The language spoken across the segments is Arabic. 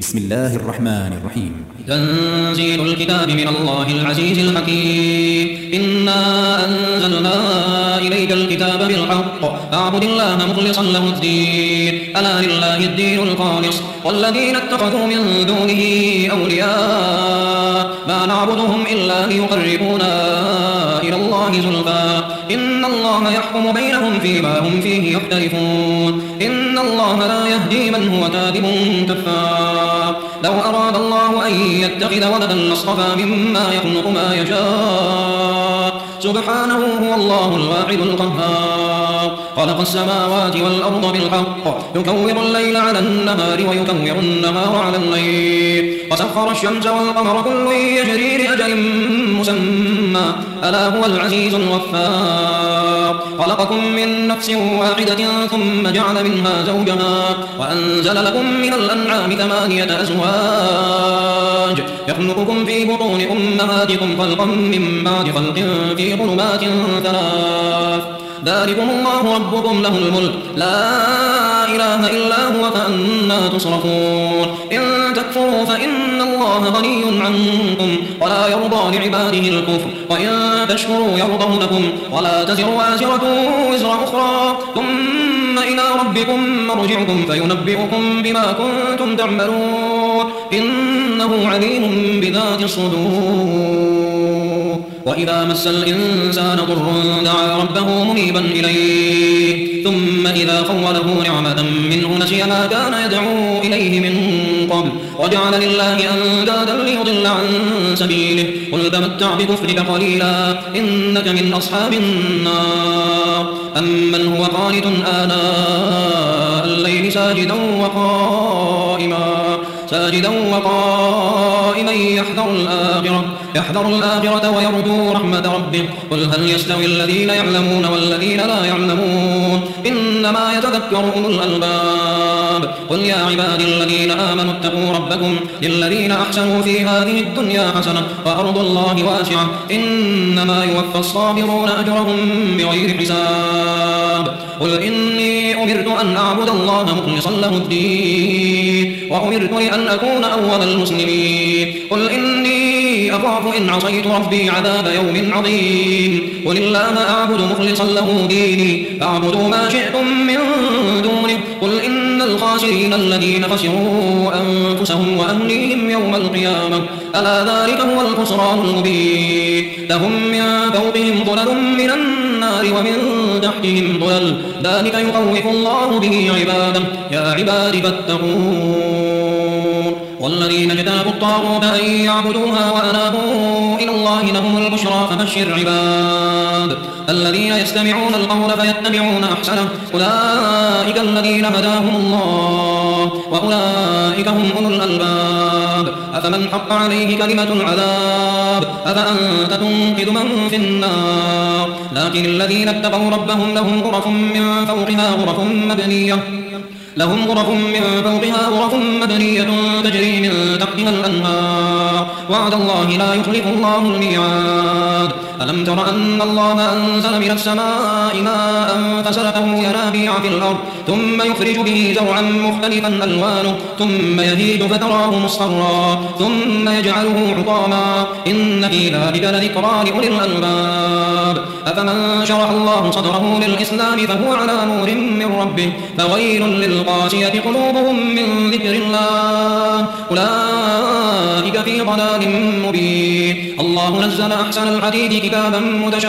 بسم الله الرحمن الرحيم. تنزيل الكتاب من الله العزيز الحكيم. إنا أنزلنا إليك الكتاب بالحق فاعبد الله مخلصا له الدين ألا لله الدين الخالص والذين اتخذوا من دونه أولياء ما نعبدهم إلا ليقربونا إلى الله زلفى إن الله يحكم بينهم فيما هم فيه يختلفون إن الله لا يهدي من هو كاذب كفار. لو أراد الله أن يتخذ ولدا لاصطفى مما يخلق ما يشاء سبحانه هو الله الواحد القهار. خلق السماوات والأرض بالحق يكور الليل على النهار ويكور النهار على الليل وسخر الشمس والقمر كل يجري لأجل مسمى ألا هو العزيز الغفار. خلقكم من نفس واحدة ثم جعل منها زوجها وأنزل لكم من الأنعام 8 أزواج يخلقكم في بطون أمهاتكم خلقا من بعد خلق في ظلمات 3 ذلكم الله ربكم له الملك لا إله إلا هو فأنا تصرفون. إن تكفروا فإن الله غني عنكم ولا يرضى لعباده الكفر وإن تشكروا يرضه لكم ولا تزر وازرة وزر أخرى ثم إلى ربكم مرجعكم فينبئكم بما كنتم تعملون إنه عليم بذات الصدور. وإذا مس الإنسان ضر دعا ربه منيبا إليه ثم إذا خوله نعمة منه نسي ما كان يدعو إليه من قبل وجعل لله أندادا ليضل عن سبيله قل تمتع بكفرك قليلا إنك من أصحاب النار. أمن هو قانت آناء الليل ساجدا وقائما يحذر الآخرة ويرجو رحمة ربه قل هل يستوي الذين يعلمون والذين لا يعلمون إنما يتذكر أولو الألباب. قل يا عبادي الذين آمنوا اتقوا ربكم للذين أحسنوا في هذه الدنيا حسنة وأرض الله واسعة إنما يوفى الصابرون أجرهم بغير حساب. قل إني أمرت أن أعبد الله مخلصا له الدين وأمرت لأن أكون أول المسلمين. قل إني أخاف إن عصيت ربي عذاب يوم عظيم. قل الله أعبد مخلصا له ديني فاعبدوا ما شئتم من دونه. قل إن الخاسرين الذين خسروا أنفسهم وأهليهم يوم القيامة ألا ذلك هو الخسران المبين. لهم من فوقهم ظلل من النار ومن تحتهم ظلل ذلك يخوف الله به عباده يا عباد فاتقون. والذين اجتنبوا الطاغوت أن يعبدوها وأنابوا إلى الله لهم البشرى فبشر عباد الذين يستمعون القول فيتبعون أحسنه أولئك الذين هداهم الله وأولئك هم أولو الألباب. أفمن حق عليه كلمة العذاب أفأنت تنقذ من في النار. لكن الذين اتقوا ربهم لهم غرف من فوقها غرف مبنية تجري من تحتها الأنهار وعد الله لا يخلف الله الميعاد. ألم تر أن الله أنزل من السماء ماء فسلكه ينابيع في الأرض ثم يخرج به زرعا مختلفا ألوانه ثم يهيج فتراه مصفرا ثم يجعله حطاما إن في ذلك لذكرى لأولي الألباب. أفمن شرح الله صدره للإسلام فهو على نور من ربه فويل للقاسية قلوبهم من ذكر الله أولئك في ضلال مبين. الله نزل أحسن الحديث كتابا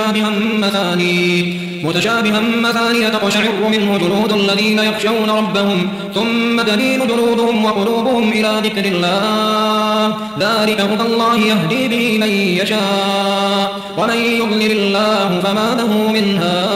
متشابها مثانية تقشعر منه جلود الذين يخشون ربهم ثم تلين جلودهم وقلوبهم إلى ذكر الله ذلك هدى الله يهدي به من يشاء ومن يضلل الله فما له من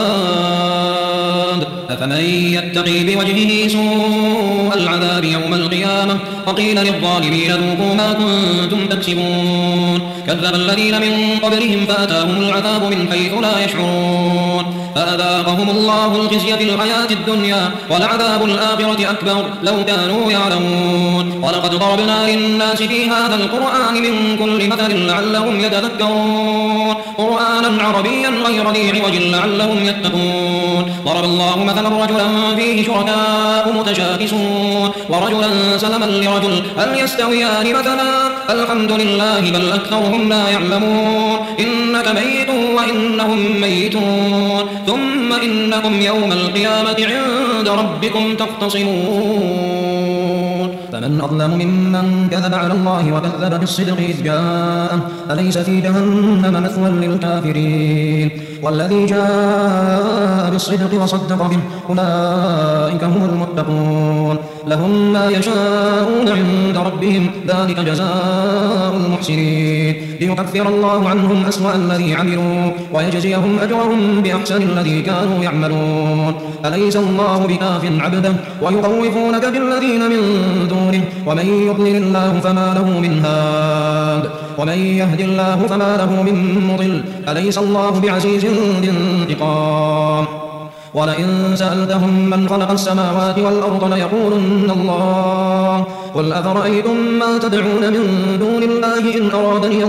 هاد. أفمن يتقي بوجهه سوء العذاب يوم القيامة وقيل للظالمين ذوقوا ما كنتم تكسبون. كذب الذين من قبلهم فأتاهم العذاب من حيث لا يشعرون فأذاقهم الله الخزي في الحياة الدنيا ولعذاب الآخرة أكبر لو كانوا يعلمون. ولقد ضربنا للناس في هذا القرآن من كل مثل لعلهم يتذكرون قرآنا عربيا غير ذي عوج لعلهم يتقون. ضرب الله مثلا رجلا فيه شركاء متشاكسون ورجلا سلما لرجل هل يستويان مثلا الحمد لله بل أكثرهم لا يعلمون. إنك ميت وإنهم ميتون ثم إنكم يوم القيامة عند ربكم تختصمون. فمن أظلم ممن كذب على الله وكذب بالصدق إذ جاءه أليس في جهنم مثوى للكافرين. والذي جاء بالصدق وصدق به أولئك هم المتقون لهم ما يشاءون عند ربهم ذلك جزاء المحسنين ليكفر الله عنهم أسوأ الذي عملوا ويجزيهم أجرهم بأحسن الذي كانوا يعملون. أليس الله بكاف عبده ويخوفونك بالذين من دونه ومن يضلل الله فما له من هاد ومن يهد الله فما له من مضل أليس الله بعزيز ذي انتقام. ولئن سألتهم من خلق السماوات والأرض ليقولن الله قل أفرأيتم ما تدعون من دون الله إن أرادني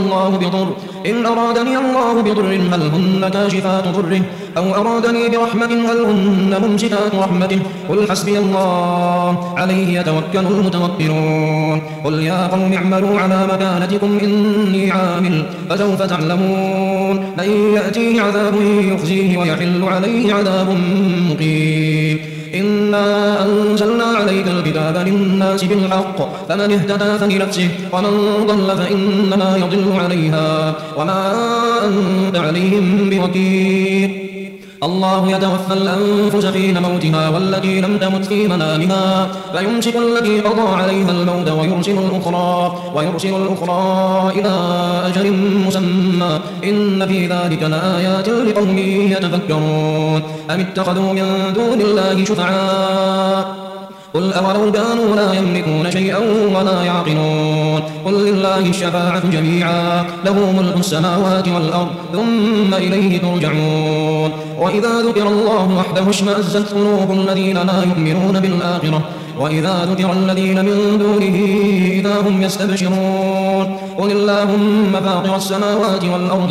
الله بضر هل هن كاشفات ضره أو أرادني برحمة هل هن ممسكات رحمته قل حسبي الله عليه يتوكل المتوكلون. قل يا قوم اعملوا على مكانتكم إني عامل فسوف تعلمون من يأتيه عذاب يخزيه ويحل عليه عذاب مقيم. إنا أنزلنا عليك الكتاب للناس بالحق فمن اهتدى فلنفسه ومن ضل فإنما يضل عليها وما أنت عليهم بوكيل. الله يتوفى الأنفس حين موتها والتي لم تمت في منامها فيمسك التي قضى عليها الموت ويرسل الأخرى إلى أجل مسمى إن في ذلك لآيات لقوم يتفكرون. أم اتخذوا من دون الله شفعاء قل أولو كانوا لا يملكون شيئا ولا يعقلون. قل لله الشفاعة جميعا له ملك السماوات والأرض ثم إليه ترجعون. وإذا ذكر الله وحده اشمأزت قلوب الذين لا يؤمنون بالآخرة وإذا ذكر الذين من دونه إذا هم يستبشرون. قل اللهم فاطر السماوات والأرض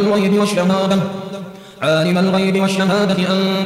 عالم الغيب والشهادة أنت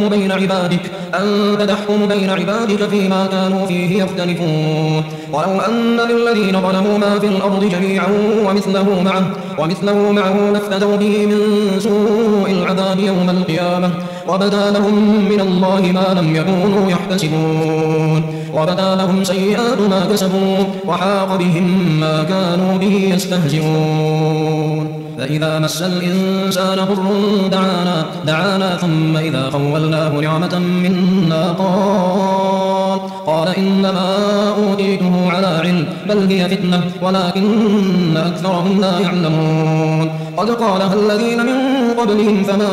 تحكم بين عبادك فيما كانوا فيه يختلفون. ولو أن للذين ظلموا ما في الأرض جميعا ومثله معه لافتدوا به من سوء العذاب يوم القيامة وبدا لهم من الله ما لم يكونوا يحتسبون. وبدا لهم سيئات ما كسبوا وحاق بهم ما كانوا به يستهزئون. فإذا مس الإنسان ضر دعانا ثم إذا خولناه نعمة منا قال إنما أوتيته على علم بل هي فتنة ولكن أكثرهم لا يعلمون. قد قالها الذين من قبلهم فما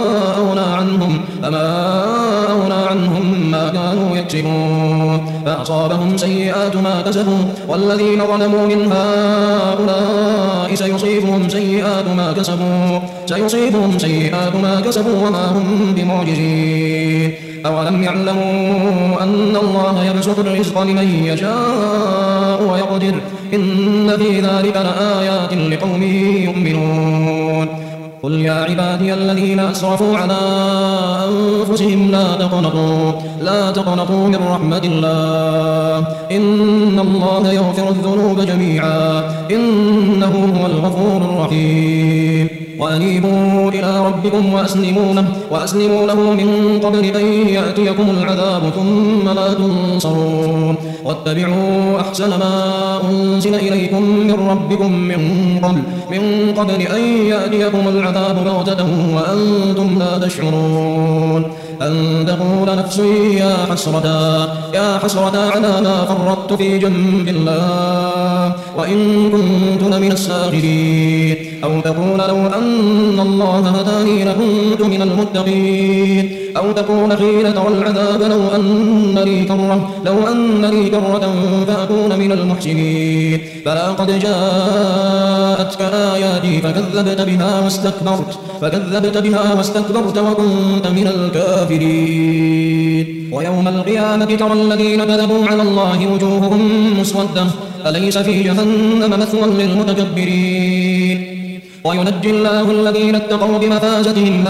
أغنى عنهم ما كانوا يكسبون فأصابهم سيئات ما كسبوا والذين ظلموا من هؤلاء سيصيبهم سيئات ما كسبوا وما هم بمعجزين. أولم يعلموا أن الله يبسط الرزق لمن يشاء ويقدر إن في ذلك لآيات لقوم يؤمنون. قل يا عبادي الذين أسرفوا على أنفسهم لا تقنطوا من رحمة الله إن الله يغفر الذنوب جميعا إنه هو الغفور الرحيم. وأنيبوا إلى ربكم وأسلموا له من قبل أن يأتيكم العذاب ثم لا تنصرون. واتبعوا أحسن ما أنزل إليكم من ربكم من قبل أن يأتيكم العذاب بغتة وأنتم لا تشعرون. أن تقول نفس يا حسرة على ما فرطت في جنب الله وإن كنت لمن الساخرين. أو تقول لو أن الله هداني لكنت من المتقين أو تقول حين ترى العذاب لو أن لي كرة فأكون من المحسنين بلى قد جاءتك آياتي فكذبت بها واستكبرت وكنت من الكافرين ويوم القيامة ترى الذين كذبوا على الله وجوههم مسودة أليس في جهنم مثوى للمتكبرين وينجي الله الذين اتقوا بمفازتهم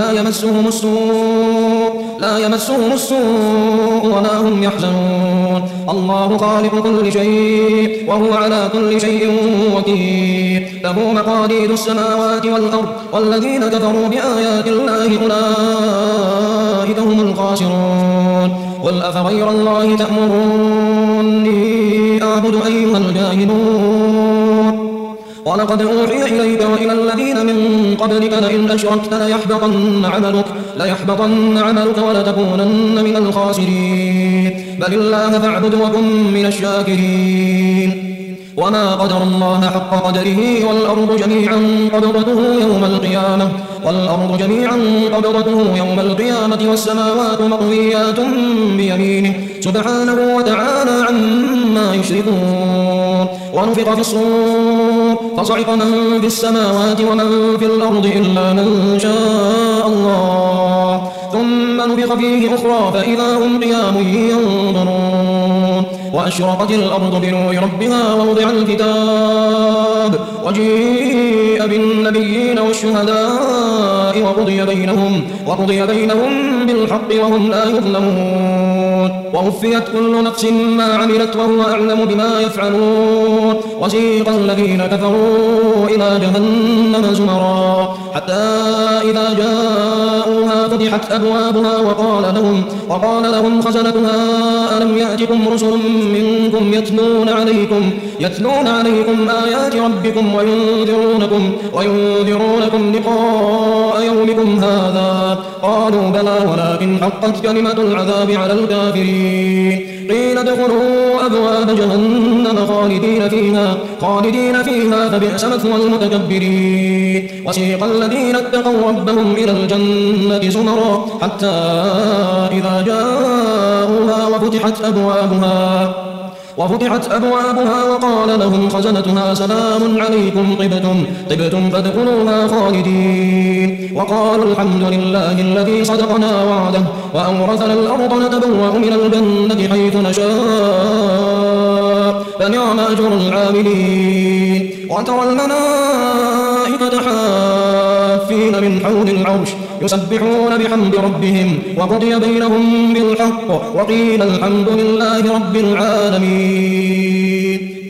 لا يمسهم السوء ولا هم يحزنون الله خالق كل شيء وهو على كل شيء وكيل له مقاليد السماوات والأرض والذين كفروا بآيات الله أولئك هم الخاسرون قل أفغير الله تأمروني أعبد أيها الجاهلون ولقد أوحي إليك وإلى الذين من قبلك لئن أشركت ليحبطن عملك ولتكونن من الخاسرين بل الله فاعبد وكن من الشاكرين وما قدر الله حق قدره والأرض جميعا قبضته يوم القيامة والسماوات مطويات بيمينه سبحانه وتعالى عما يشركون ونفخ في الصور فصعق من في السماوات ومن في الأرض إلا من شاء الله ثم نفخ فيه أخرى فإذا هم قيام ينظرون وأشرقت الأرض بنور ربها ووضع الكتاب وجيء بالنبيين والشهداء وقضي بينهم بالحق وهم لا يظلمون ووفيت كل نفس ما عملت وهو أعلم بما يفعلون وسيق الذين كفروا إلى جهنم زمرا حتى إذا جاءوها فتحت أبوابها وقال لهم خزنتها ألم يأتكم رسل منكم يتلون عليكم آيات ربكم وينذرونكم لقاء يومكم هذا قالوا بلى ولكن حقت كلمة العذاب على الكافرين قيل ادخلوا أبواب جهنم خالدين فيها فبئس مثوى المتكبرين وسيق الذين اتقوا ربهم إلى الجنة زمرا حتى إذا جاءوها وفتحت أبوابها وقال لهم خزنتها سلام عليكم طبتم فادخلوها خالدين وقالوا الحمد لله الذي صدقنا وعده وأورثنا الأرض نتبوأ من الجنة حيث نشاء فنعم أجر العاملين وترى الملائكة حافين من حول العرش يسبحون بحمد ربهم وقضي بينهم بالحق وقيل الحمد لله رب العالمين.